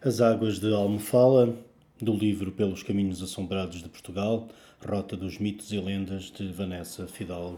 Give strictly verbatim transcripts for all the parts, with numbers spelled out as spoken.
As Águas de Almofala, do livro Pelos Caminhos Assombrados de Portugal, Rota dos Mitos e Lendas, de Vanessa Fidalgo.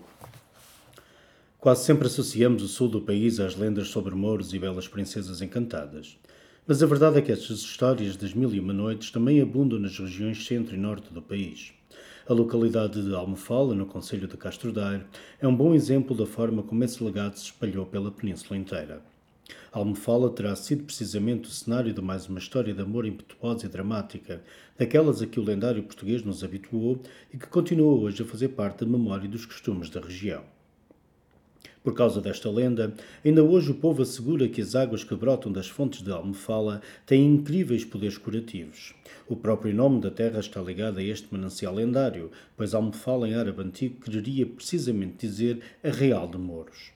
Quase sempre associamos o sul do país às lendas sobre mouros e belas princesas encantadas. Mas a verdade é que estas histórias das mil e uma noites também abundam nas regiões centro e norte do país. A localidade de Almofala, no concelho de Castro Daire, é um bom exemplo da forma como esse legado se espalhou pela península inteira. Almofala terá sido precisamente o cenário de mais uma história de amor impetuosa e dramática, daquelas a que o lendário português nos habituou e que continua hoje a fazer parte da memória e dos costumes da região. Por causa desta lenda, ainda hoje o povo assegura que as águas que brotam das fontes de Almofala têm incríveis poderes curativos. O próprio nome da terra está ligado a este manancial lendário, pois Almofala em árabe antigo quereria precisamente dizer Arraial de Mouros.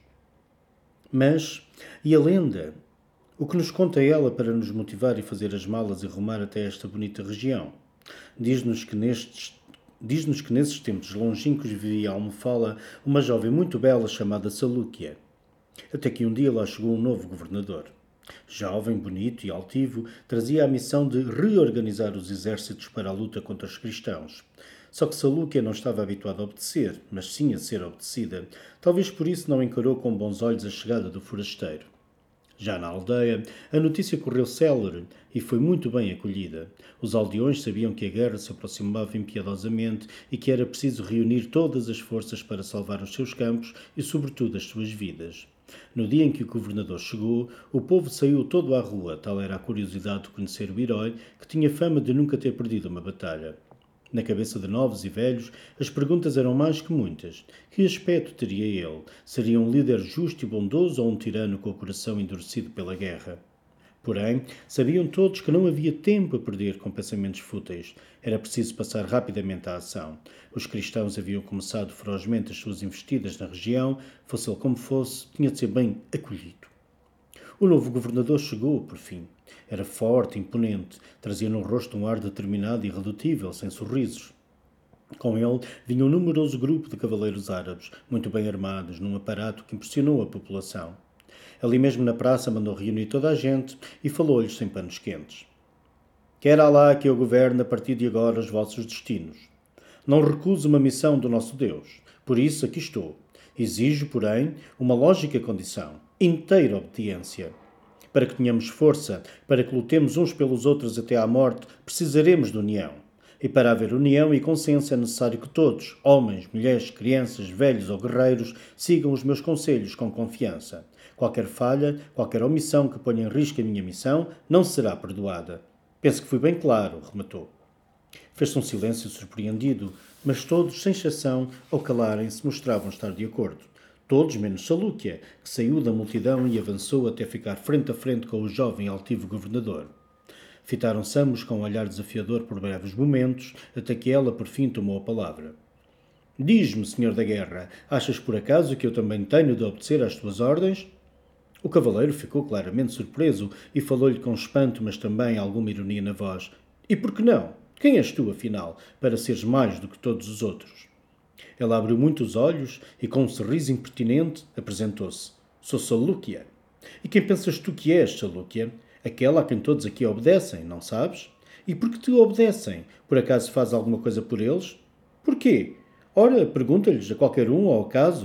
Mas, e a lenda? O que nos conta ela para nos motivar e fazer as malas e rumar até esta bonita região? Diz-nos que nestes Diz-nos que nesses tempos longínquos vivia a Almofala uma jovem muito bela chamada Salúquia. Até que um dia lá chegou um novo governador. Jovem, bonito e altivo, trazia a missão de reorganizar os exércitos para a luta contra os cristãos. Só que Salúquia não estava habituada a obedecer, mas sim a ser obedecida. Talvez por isso não encarou com bons olhos a chegada do forasteiro. Já na aldeia, a notícia correu célere e foi muito bem acolhida. Os aldeões sabiam que a guerra se aproximava impiedosamente e que era preciso reunir todas as forças para salvar os seus campos e, sobretudo, as suas vidas. No dia em que o governador chegou, o povo saiu todo à rua, tal era a curiosidade de conhecer o herói, que tinha fama de nunca ter perdido uma batalha. Na cabeça de novos e velhos, as perguntas eram mais que muitas. Que aspecto teria ele? Seria um líder justo e bondoso ou um tirano com o coração endurecido pela guerra? Porém, sabiam todos que não havia tempo a perder com pensamentos fúteis. Era preciso passar rapidamente à ação. Os cristãos haviam começado ferozmente as suas investidas na região, fosse ele como fosse, tinha de ser bem acolhido. O novo governador chegou, por fim. Era forte, imponente, trazia no rosto um ar determinado e irredutível, sem sorrisos. Com ele vinha um numeroso grupo de cavaleiros árabes, muito bem armados, num aparato que impressionou a população. Ali mesmo na praça mandou reunir toda a gente e falou-lhes sem panos quentes. Quer Alá que eu governe a partir de agora os vossos destinos. Não recuso uma missão do nosso Deus, por isso aqui estou. Exijo, porém, uma lógica condição, inteira obediência. Para que tenhamos força, para que lutemos uns pelos outros até à morte, precisaremos de união. E para haver união e consenso é necessário que todos, homens, mulheres, crianças, velhos ou guerreiros, sigam os meus conselhos com confiança. Qualquer falha, qualquer omissão que ponha em risco a minha missão, não será perdoada. Penso que fui bem claro, rematou. Fez-se um silêncio surpreendido, mas todos, sem exceção, ao calarem-se, mostravam estar de acordo. Todos, menos Salúquia, que saiu da multidão e avançou até ficar frente a frente com o jovem e altivo governador. Fitaram-se ambos com um olhar desafiador por breves momentos, até que ela, por fim, tomou a palavra. Diz-me, senhor da guerra, achas por acaso que eu também tenho de obedecer às tuas ordens? O cavaleiro ficou claramente surpreso e falou-lhe com espanto, mas também alguma ironia na voz. E por que não? Quem és tu, afinal, para seres mais do que todos os outros? Ela abriu muito os olhos e, com um sorriso impertinente, apresentou-se. Sou Salúquia. E quem pensas tu que és, Salúquia? Aquela a quem todos aqui obedecem, não sabes? E por que te obedecem? Por acaso faz alguma coisa por eles? Porquê? Ora, pergunta-lhes a qualquer um ao acaso.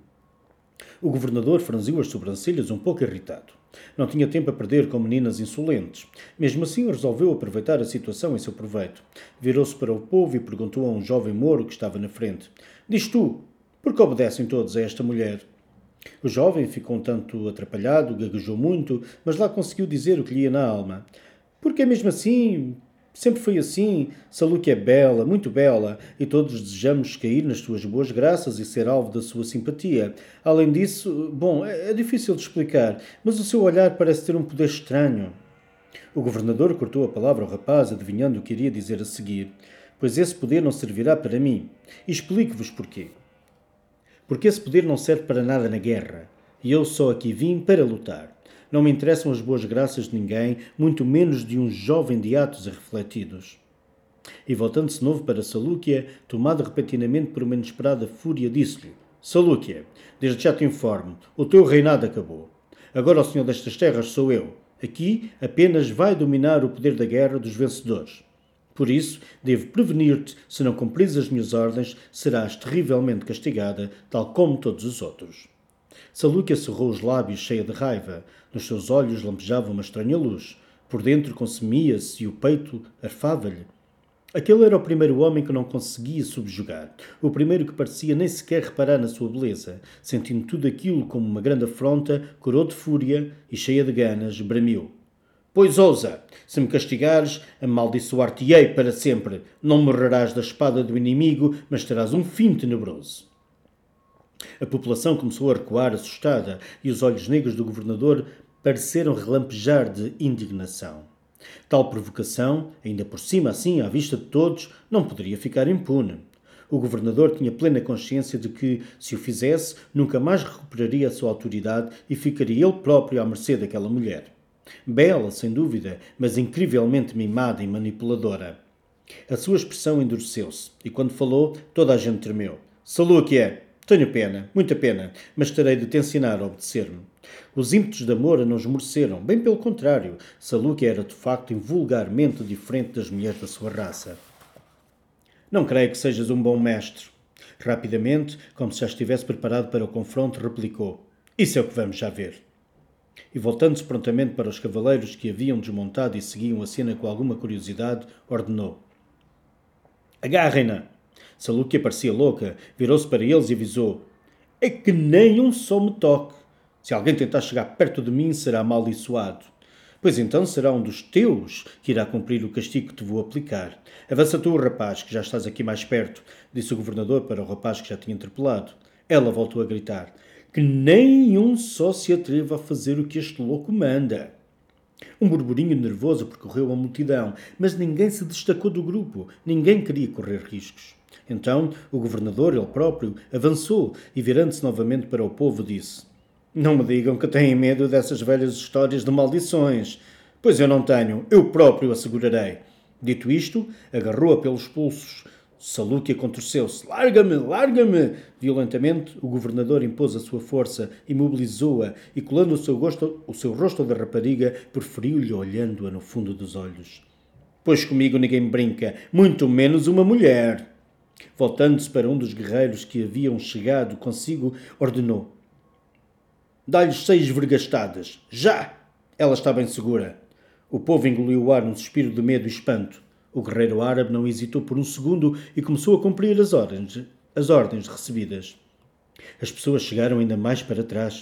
O governador franziu as sobrancelhas um pouco irritado. Não tinha tempo a perder com meninas insolentes. Mesmo assim, resolveu aproveitar a situação em seu proveito. Virou-se para o povo e perguntou a um jovem mouro que estava na frente. Diz tu, por que obedecem todos a esta mulher? O jovem ficou um tanto atrapalhado, gaguejou muito, mas lá conseguiu dizer o que lhe ia na alma. Porque é mesmo assim... Sempre foi assim. Salúquia é bela, muito bela, e todos desejamos cair nas suas boas graças e ser alvo da sua simpatia. Além disso, bom, é difícil de explicar, mas o seu olhar parece ter um poder estranho. O governador cortou a palavra ao rapaz, adivinhando o que iria dizer a seguir. Pois esse poder não servirá para mim. E explico-vos porquê. Porque esse poder não serve para nada na guerra, e eu só aqui vim para lutar. Não me interessam as boas graças de ninguém, muito menos de um jovem de atos irrefletidos. E voltando-se de novo para Salúquia, tomada repentinamente por uma inesperada fúria, disse-lhe: Salúquia, desde já te informo, o teu reinado acabou. Agora o senhor destas terras sou eu. Aqui apenas vai dominar o poder da guerra dos vencedores. Por isso, devo prevenir-te, se não cumprires as minhas ordens, serás terrivelmente castigada, tal como todos os outros. Salúquia cerrou os lábios cheia de raiva. Nos seus olhos lampejava uma estranha luz. Por dentro consumia-se e o peito arfava-lhe. Aquele era o primeiro homem que não conseguia subjugar. O primeiro que parecia nem sequer reparar na sua beleza. Sentindo tudo aquilo como uma grande afronta, corou de fúria e, cheia de ganas, bramiu. Pois ousa, se me castigares, amaldiçoar-te-ei para sempre. Não morrerás da espada do inimigo, mas terás um fim tenebroso. A população começou a recuar, assustada, e os olhos negros do governador pareceram relampejar de indignação. Tal provocação, ainda por cima assim, à vista de todos, não poderia ficar impune. O governador tinha plena consciência de que, se o fizesse, nunca mais recuperaria a sua autoridade e ficaria ele próprio à mercê daquela mulher. Bela, sem dúvida, mas incrivelmente mimada e manipuladora. A sua expressão endureceu-se, e quando falou, toda a gente tremeu. Salúquia! Tenho pena, muita pena, mas terei de te ensinar a obedecer-me. Os ímpetos de amor não esmoreceram, bem pelo contrário. Salúquia era de facto invulgarmente diferente das mulheres da sua raça. Não creio que sejas um bom mestre. Rapidamente, como se já estivesse preparado para o confronto, replicou. Isso é o que vamos já ver. E voltando-se prontamente para os cavaleiros que haviam desmontado e seguiam a cena com alguma curiosidade, ordenou. Agarrem-na! Salúquia parecia louca, virou-se para eles e avisou. É que nem um só me toque. Se alguém tentar chegar perto de mim, será amaldiçoado. Pois então será um dos teus que irá cumprir o castigo que te vou aplicar. Avança tu, rapaz, que já estás aqui mais perto, disse o governador para o rapaz que já tinha interpelado. Ela voltou a gritar. Que nem um só se atreva a fazer o que este louco manda. Um burburinho nervoso percorreu a multidão, mas ninguém se destacou do grupo, ninguém queria correr riscos. Então, o governador, ele próprio, avançou e, virando-se novamente para o povo, disse Não me digam que têm medo dessas velhas histórias de maldições. Pois eu não tenho, eu próprio assegurarei. Dito isto, agarrou-a pelos pulsos. Salúquia contorceu-se. Larga-me, larga-me! Violentamente, o governador impôs a sua força, imobilizou-a e, colando o seu, gosto, o seu rosto da rapariga, preferiu-lhe olhando-a no fundo dos olhos. Pois comigo ninguém brinca, muito menos uma mulher. Voltando-se para um dos guerreiros que haviam chegado consigo, ordenou. Dá-lhes seis vergastadas. Já! Ela está bem segura. O povo engoliu o ar num suspiro de medo e espanto. O guerreiro árabe não hesitou por um segundo e começou a cumprir as ordens, as ordens recebidas. As pessoas chegaram ainda mais para trás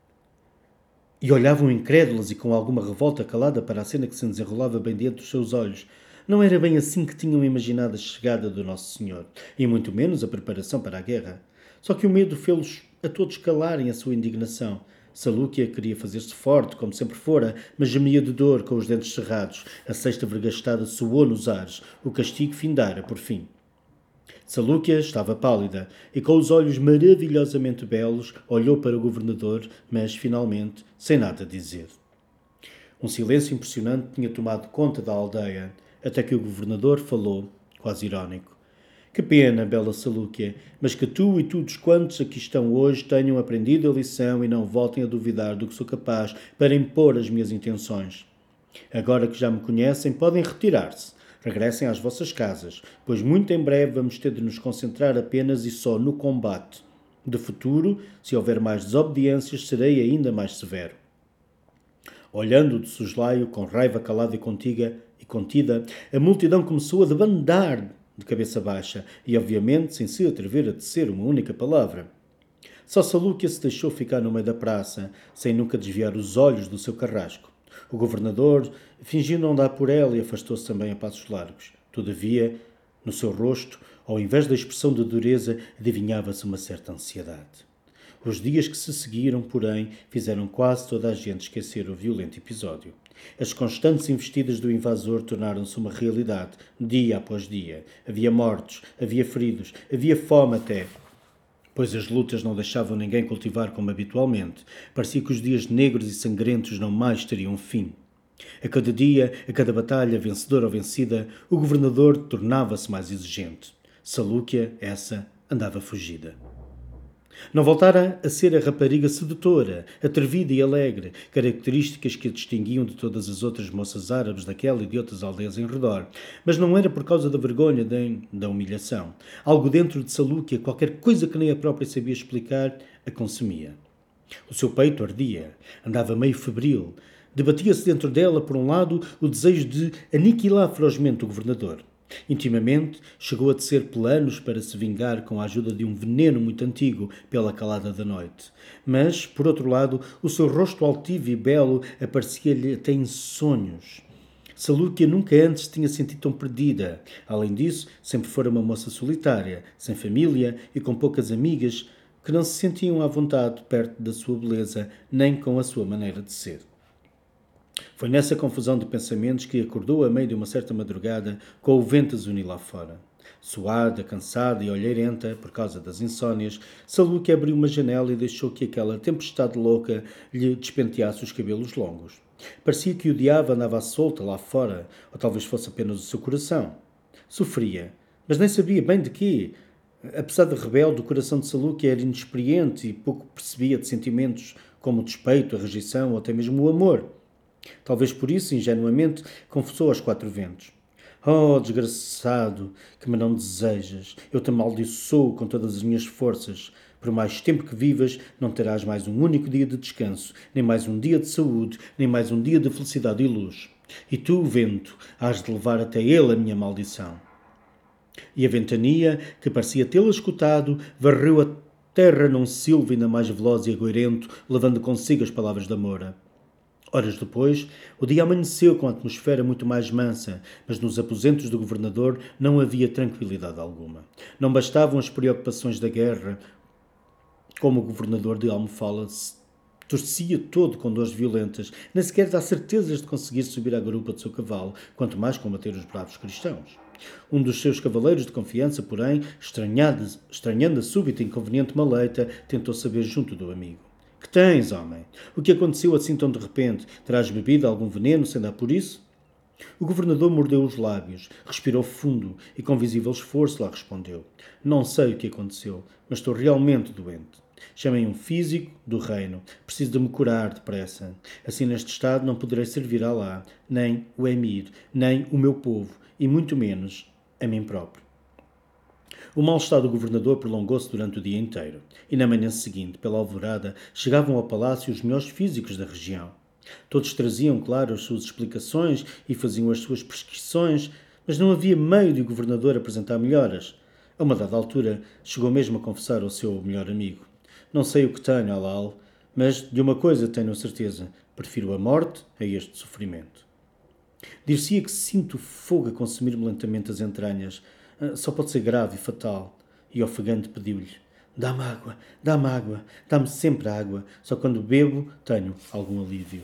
e olhavam incrédulas e com alguma revolta calada para a cena que se desenrolava bem diante dos seus olhos. Não era bem assim que tinham imaginado a chegada do Nosso Senhor, e muito menos a preparação para a guerra. Só que o medo fê-los a todos calarem a sua indignação. Salúquia queria fazer-se forte, como sempre fora, mas gemia de dor com os dentes cerrados. A sexta vergastada soou nos ares. O castigo findara, por fim. Salúquia estava pálida e, com os olhos maravilhosamente belos, olhou para o governador, mas, finalmente, sem nada dizer. Um silêncio impressionante tinha tomado conta da aldeia, até que o governador falou, quase irónico. Que pena, bela Salúquia, mas que tu e todos quantos aqui estão hoje tenham aprendido a lição e não voltem a duvidar do que sou capaz para impor as minhas intenções. Agora que já me conhecem, podem retirar-se. Regressem às vossas casas, pois muito em breve vamos ter de nos concentrar apenas e só no combate. De futuro, se houver mais desobediências, serei ainda mais severo. Olhando de soslaio, com raiva calada e contiga, e contida, a multidão começou a debandar de cabeça baixa e, obviamente, sem se atrever a tecer uma única palavra. Só Salúquia se deixou ficar no meio da praça, sem nunca desviar os olhos do seu carrasco. O governador fingiu não dar por ela e afastou-se também a passos largos. Todavia, no seu rosto, ao invés da expressão de dureza, adivinhava-se uma certa ansiedade. Os dias que se seguiram, porém, fizeram quase toda a gente esquecer o violento episódio. As constantes investidas do invasor tornaram-se uma realidade, dia após dia. Havia mortos, havia feridos, havia fome até. Pois as lutas não deixavam ninguém cultivar como habitualmente. Parecia que os dias negros e sangrentos não mais teriam fim. A cada dia, a cada batalha, vencedora ou vencida, o governador tornava-se mais exigente. Salúquia, essa, andava fugida. Não voltara a ser a rapariga sedutora, atrevida e alegre, características que a distinguiam de todas as outras moças árabes daquela e de outras aldeias em redor. Mas não era por causa da vergonha nem da humilhação. Algo dentro de Salúquia, qualquer coisa que nem a própria sabia explicar, a consumia. O seu peito ardia, andava meio febril. Debatia-se dentro dela, por um lado, o desejo de aniquilar ferozmente o governador. Intimamente, chegou a tecer planos para se vingar com a ajuda de um veneno muito antigo pela calada da noite. Mas, por outro lado, o seu rosto altivo e belo aparecia-lhe até em sonhos. Salúquia nunca antes tinha sentido tão perdida. Além disso, sempre fora uma moça solitária, sem família e com poucas amigas, que não se sentiam à vontade perto da sua beleza, nem com a sua maneira de ser. Foi nessa confusão de pensamentos que acordou a meio de uma certa madrugada com o vento a zunir lá fora. Suada, cansada e olheirenta por causa das insónias, Salúquia abriu uma janela e deixou que aquela tempestade louca lhe despenteasse os cabelos longos. Parecia que o diabo andava à solta lá fora, ou talvez fosse apenas o seu coração. Sofria, mas nem sabia bem de quê. Apesar de rebelde, o coração de Salúquia era inexperiente e pouco percebia de sentimentos como o despeito, a rejeição ou até mesmo o amor. Talvez por isso, ingenuamente, confessou aos quatro ventos. Oh, desgraçado, que me não desejas. Eu te amaldiçoo com todas as minhas forças. Por mais tempo que vivas, não terás mais um único dia de descanso, nem mais um dia de saúde, nem mais um dia de felicidade e luz. E tu, vento, hás de levar até ele a minha maldição. E a ventania, que parecia tê-la escutado, varreu a terra num silvo ainda mais veloz e agoirento, levando consigo as palavras da Moura. Horas depois, o dia amanheceu com a atmosfera muito mais mansa, mas nos aposentos do governador não havia tranquilidade alguma. Não bastavam as preocupações da guerra, como o governador de Almofala se torcia todo com dores violentas, nem sequer dá certezas de conseguir subir à garupa do seu cavalo, quanto mais combater os bravos cristãos. Um dos seus cavaleiros de confiança, porém, estranhando, estranhando a súbita e inconveniente maleita, tentou saber junto do amigo. Que tens, homem? O que aconteceu assim tão de repente? Terás bebido algum veneno, sem dar por isso? O governador mordeu os lábios, respirou fundo e com visível esforço lá respondeu. Não sei o que aconteceu, mas estou realmente doente. Chamei um físico do reino. Preciso de me curar depressa. Assim, neste estado, não poderei servir a Alá, nem o emir, nem o meu povo, e muito menos a mim próprio. O mal-estar do governador prolongou-se durante o dia inteiro, e na manhã seguinte, pela alvorada, chegavam ao palácio os melhores físicos da região. Todos traziam, claro, as suas explicações e faziam as suas prescrições, mas não havia meio de o governador apresentar melhoras. A uma dada altura, chegou mesmo a confessar ao seu melhor amigo. Não sei o que tenho, Alal, mas de uma coisa tenho a certeza. Prefiro a morte a este sofrimento. Dir-se-ia que sinto fogo a consumir-me lentamente as entranhas. Só pode ser grave e fatal. E ofegante pediu-lhe. Dá-me água, dá-me água, dá-me sempre água. Só quando bebo tenho algum alívio.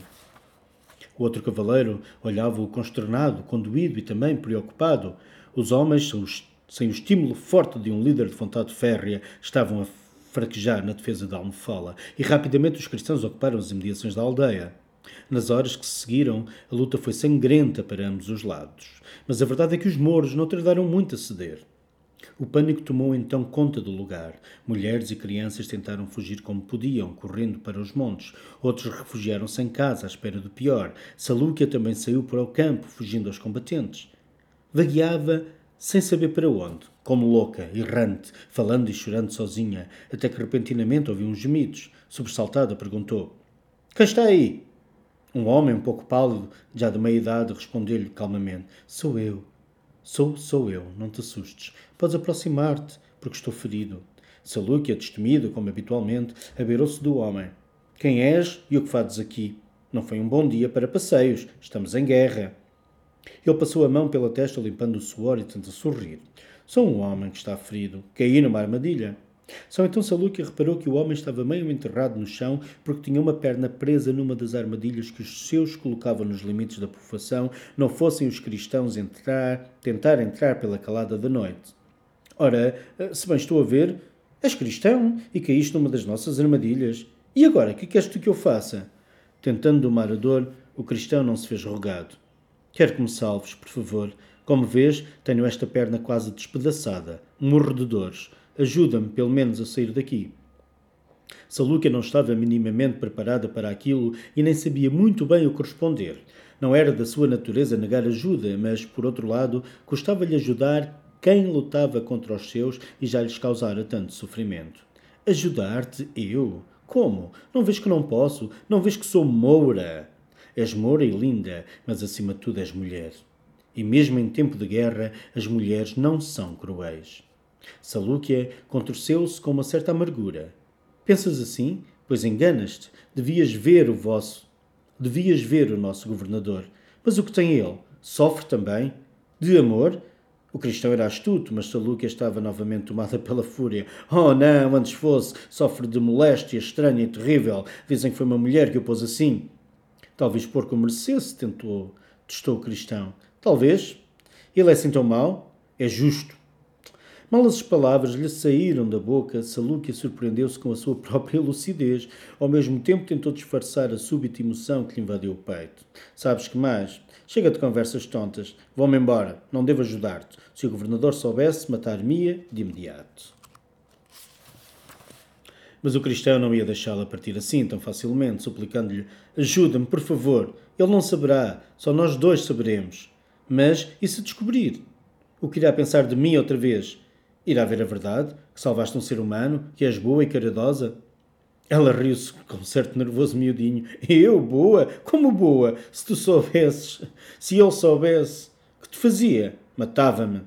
O outro cavaleiro olhava-o consternado, condoído e também preocupado. Os homens, sem o estímulo forte de um líder de vontade férrea, estavam a fraquejar na defesa da Almofala, e rapidamente os cristãos ocuparam as imediações da aldeia. Nas horas que se seguiram, a luta foi sangrenta para ambos os lados. Mas a verdade é que os mouros não tardaram muito a ceder. O pânico tomou então conta do lugar. Mulheres e crianças tentaram fugir como podiam, correndo para os montes. Outros refugiaram-se em casa, à espera do pior. Salúquia também saiu para o campo, fugindo aos combatentes. Vagueava sem saber para onde, como louca, errante, falando e chorando sozinha, até que repentinamente ouviu uns gemidos. Sobressaltada, perguntou: Quem está aí? Um homem um pouco pálido, já de meia idade, respondeu-lhe calmamente: Sou eu. Sou, sou eu, não te assustes. Podes aproximar-te, porque estou ferido. Salúquia, destemida, como habitualmente, abeirou-se do homem. Quem és e o que fazes aqui? Não foi um bom dia para passeios. Estamos em guerra. Ele passou a mão pela testa, limpando o suor e tentou sorrir. Sou um homem que está ferido. Caí numa armadilha. Só então Salúquia reparou que o homem estava meio enterrado no chão porque tinha uma perna presa numa das armadilhas que os seus colocavam nos limites da povoação, não fossem os cristãos entrar, tentar entrar pela calada da noite. Ora, se bem estou a ver, és cristão e caíste numa das nossas armadilhas. E agora, que queres tu que eu faça? Tentando domar a dor, o cristão não se fez rogado. Quero que me salves, por favor. Como vês, tenho esta perna quase despedaçada. Morro de dores. Ajuda-me, pelo menos, a sair daqui. Salúquia não estava minimamente preparada para aquilo e nem sabia muito bem o que responder. Não era da sua natureza negar ajuda, mas, por outro lado, custava-lhe ajudar quem lutava contra os seus e já lhes causara tanto sofrimento. Ajudar-te? Eu? Como? Não vês que não posso? Não vês que sou moura? És moura e linda, mas acima de tudo és mulher. E mesmo em tempo de guerra, as mulheres não são cruéis. Salúquia contorceu-se com uma certa amargura. Pensas assim? Pois enganas-te. Devias ver o vosso... Devias ver o nosso governador. Mas o que tem ele? Sofre também? De amor? O cristão era astuto, mas Salúquia estava novamente tomada pela fúria. Oh, não, antes fosse. Sofre de moléstia estranha e terrível. Dizem que foi uma mulher que o pôs assim. Talvez porco merecesse, tentou, testou o cristão. Talvez. Ele é assim tão mau? É justo. Mal as palavras lhe saíram da boca, Salúquia surpreendeu-se com a sua própria lucidez. Ao mesmo tempo tentou disfarçar a súbita emoção que lhe invadiu o peito. Sabes que mais? Chega de conversas tontas. Vou-me embora. Não devo ajudar-te. Se o governador soubesse, matar-me-ia de imediato. Mas o cristão não ia deixá-la partir assim tão facilmente, suplicando-lhe: ajuda-me, por favor. Ele não saberá. Só nós dois saberemos. Mas, e se descobrir? O que irá pensar de mim outra vez? Irá ver a verdade? Que salvaste um ser humano? Que és boa e caridosa? Ela riu-se com certo nervoso miudinho. Eu, boa? Como boa? Se tu soubesses... Se ele soubesse... Que te fazia? Matava-me.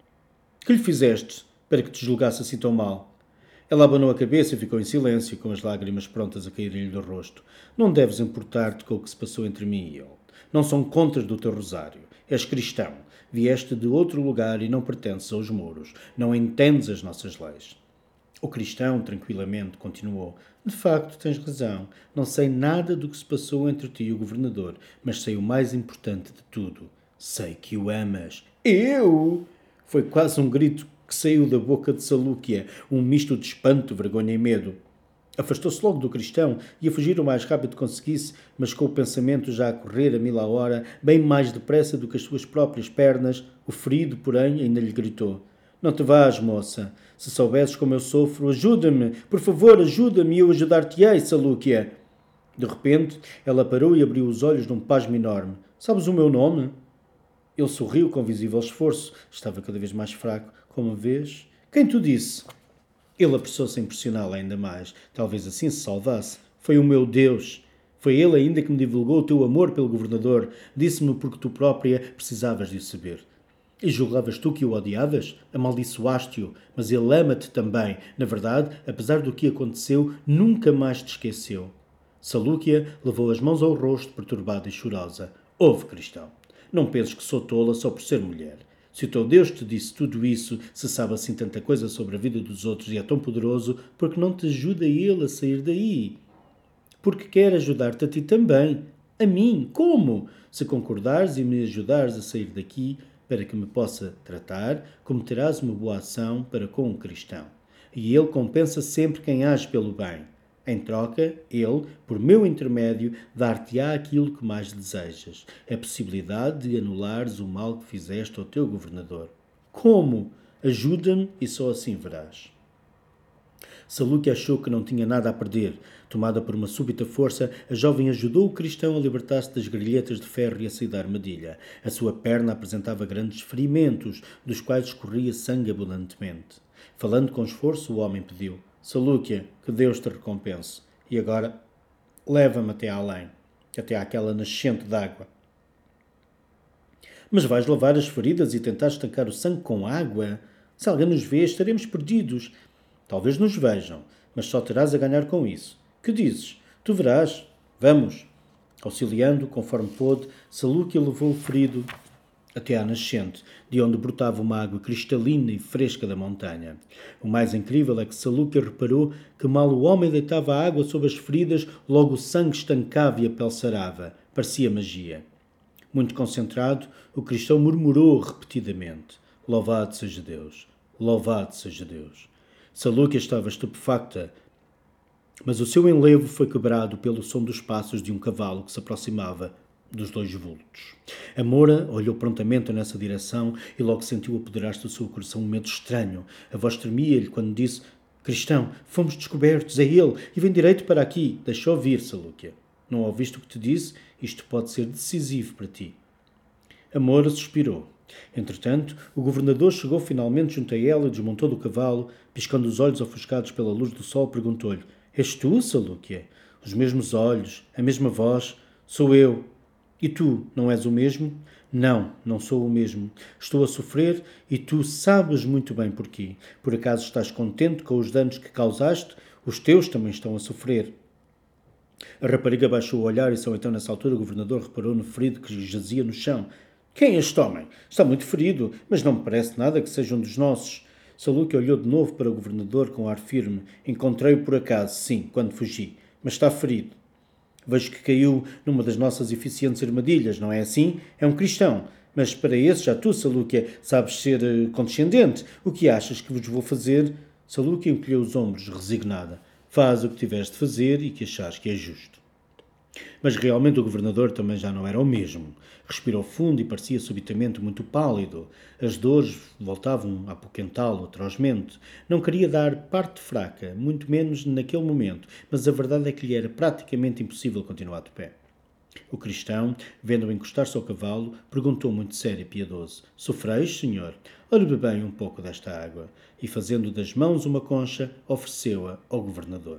Que lhe fizeste para que te julgasse assim tão mal? Ela abanou a cabeça e ficou em silêncio, com as lágrimas prontas a caírem-lhe do rosto. Não deves importar-te com o que se passou entre mim e ele. Não são contas do teu rosário. És cristão. Vieste de outro lugar e não pertences aos mouros. Não entendes as nossas leis. O cristão, tranquilamente, continuou. De facto, tens razão. Não sei nada do que se passou entre ti e o governador, mas sei o mais importante de tudo. Sei que o amas. Eu? Foi quase um grito que saiu da boca de Salúquia, um misto de espanto, vergonha e medo. Afastou-se logo do cristão e a fugir o mais rápido que conseguisse, mas com o pensamento já a correr a mil a hora, bem mais depressa do que as suas próprias pernas. O ferido, porém, ainda lhe gritou: não te vás, moça. Se soubesses como eu sofro, ajuda-me. Por favor, ajuda-me e eu ajudar-te-ei, Salúquia. De repente, ela parou e abriu os olhos num pasmo enorme. Sabes o meu nome? Ele sorriu com visível esforço. Estava cada vez mais fraco. Como vês? Quem tu disse? Ele apressou-se a impressioná-la ainda mais. Talvez assim se salvasse. Foi o meu Deus. Foi ele ainda que me divulgou o teu amor pelo governador. Disse-me porque tu própria precisavas de o saber. E julgavas tu que o odiavas? Amaldiçoaste-o, mas ele ama-te também. Na verdade, apesar do que aconteceu, nunca mais te esqueceu. Salúquia levou as mãos ao rosto, perturbada e chorosa. Ouve, cristão. Não penses que sou tola só por ser mulher. Se o teu Deus te disse tudo isso, se sabe assim tanta coisa sobre a vida dos outros e é tão poderoso, porque não te ajuda ele a sair daí? Porque quer ajudar-te a ti também. A mim? Como? Se concordares e me ajudares a sair daqui para que me possa tratar, cometerás uma boa ação para com um cristão. E ele compensa sempre quem age pelo bem. Em troca, ele, por meu intermédio, dar-te-á aquilo que mais desejas, a possibilidade de anulares o mal que fizeste ao teu governador. Como? Ajuda-me e só assim verás. Salúquia achou que não tinha nada a perder. Tomada por uma súbita força, a jovem ajudou o cristão a libertar-se das grilhetas de ferro e a sair da armadilha. A sua perna apresentava grandes ferimentos, dos quais escorria sangue abundantemente. Falando com esforço, o homem pediu: Salúquia, que Deus te recompense. E agora, leva-me até além, até àquela nascente d'água. Mas vais lavar as feridas e tentar estancar o sangue com água? Se alguém nos vê, estaremos perdidos. Talvez nos vejam, mas só terás a ganhar com isso. Que dizes? Tu verás. Vamos. Auxiliando, conforme pôde, Salúquia levou o ferido até à nascente, de onde brotava uma água cristalina e fresca da montanha. O mais incrível é que Salúquia reparou que mal o homem deitava a água sobre as feridas, logo o sangue estancava e a pele sarava. Parecia magia. Muito concentrado, o cristão murmurou repetidamente: Louvado seja Deus! Louvado seja Deus! Salúquia estava estupefacta, mas o seu enlevo foi quebrado pelo som dos passos de um cavalo que se aproximava dos dois vultos. A moura olhou prontamente nessa direção e logo sentiu apoderar-se do seu coração um medo estranho. A voz tremia-lhe quando disse: Cristão, fomos descobertos, é ele, e vem direito para aqui. Deixa ouvir, Salúquia. Não ouviste o que te disse? Isto pode ser decisivo para ti. A moura suspirou. Entretanto, o governador chegou finalmente junto a ela e desmontou do cavalo, piscando os olhos ofuscados pela luz do sol, perguntou-lhe: És tu, Salúquia? Os mesmos olhos, a mesma voz. Sou eu. E tu, não és o mesmo? Não, não sou o mesmo. Estou a sofrer e tu sabes muito bem porquê. Por acaso estás contente com os danos que causaste? Os teus também estão a sofrer. A rapariga baixou o olhar e só então nessa altura o governador reparou no ferido que jazia no chão. Quem é este homem? Está muito ferido, mas não me parece nada que seja um dos nossos. Salúquia olhou de novo para o governador com ar firme. Encontrei-o por acaso, sim, quando fugi, mas está ferido. Vejo que caiu numa das nossas eficientes armadilhas, não é assim? É um cristão. Mas para esse já tu, Salúquia, sabes ser uh, condescendente. O que achas que vos vou fazer? Salúquia encolheu os ombros, resignada. Faz o que tiveres de fazer e que achares que é justo. Mas realmente o governador também já não era o mesmo. Respirou fundo e parecia subitamente muito pálido. As dores voltavam a apoquentá-lo atrozmente. Não queria dar parte fraca, muito menos naquele momento, mas a verdade é que lhe era praticamente impossível continuar de pé. O cristão, vendo-o encostar-se ao cavalo, perguntou muito sério e piedoso: Sofreis, senhor? Ora bem um pouco desta água. E fazendo das mãos uma concha, ofereceu-a ao governador.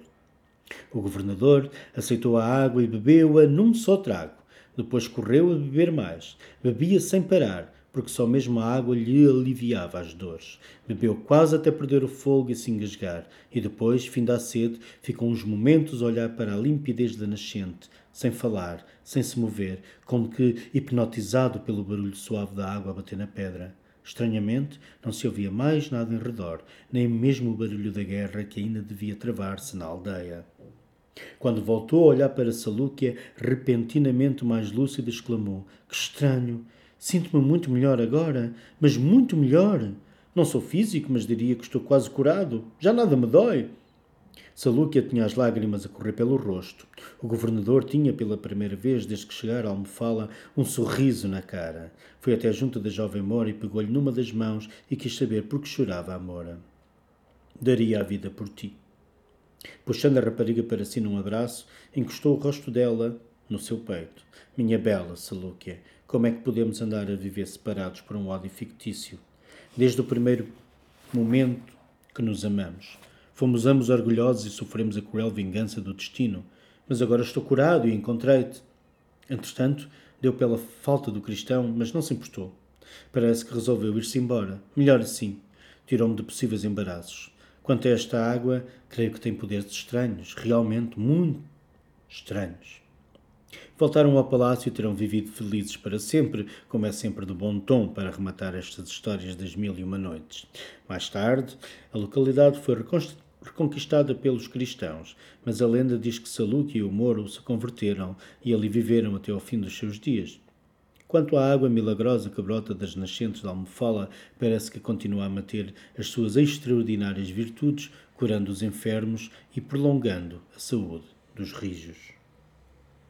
O governador aceitou a água e bebeu-a num só trago. Depois correu a beber mais. Bebia sem parar, porque só mesmo a água lhe aliviava as dores. Bebeu quase até perder o fôlego e se engasgar. E depois, finda a sede, ficou uns momentos a olhar para a limpidez da nascente, sem falar, sem se mover, como que hipnotizado pelo barulho suave da água a bater na pedra. Estranhamente, não se ouvia mais nada em redor, nem mesmo o barulho da guerra que ainda devia travar-se na aldeia. Quando voltou a olhar para Salúquia, repentinamente mais lúcida, exclamou: Que estranho! Sinto-me muito melhor agora, mas muito melhor! Não sou físico, mas diria que estou quase curado. Já nada me dói. Salúquia tinha as lágrimas a correr pelo rosto. O governador tinha, pela primeira vez desde que chegara à Almofala, um sorriso na cara. Foi até junto da jovem Moura e pegou-lhe numa das mãos e quis saber por que chorava a Moura. Daria a vida por ti. Puxando a rapariga para si num abraço, encostou o rosto dela no seu peito. Minha bela Salúquia, como é que podemos andar a viver separados por um ódio fictício? Desde o primeiro momento que nos amamos. Fomos ambos orgulhosos e sofremos a cruel vingança do destino. Mas agora estou curado e encontrei-te. Entretanto, deu pela falta do cristão, mas não se importou. Parece que resolveu ir-se embora. Melhor assim. Tirou-me de possíveis embaraços. Quanto a esta água, creio que tem poderes estranhos, realmente muito estranhos. Voltaram ao palácio e terão vivido felizes para sempre, como é sempre de bom tom para rematar estas histórias das mil e uma noites. Mais tarde, a localidade foi reconquistada pelos cristãos, mas a lenda diz que Salúquia e o Moro se converteram e ali viveram até ao fim dos seus dias. Quanto à água milagrosa que brota das nascentes da Almofala, parece que continua a manter as suas extraordinárias virtudes, curando os enfermos e prolongando a saúde dos rijos.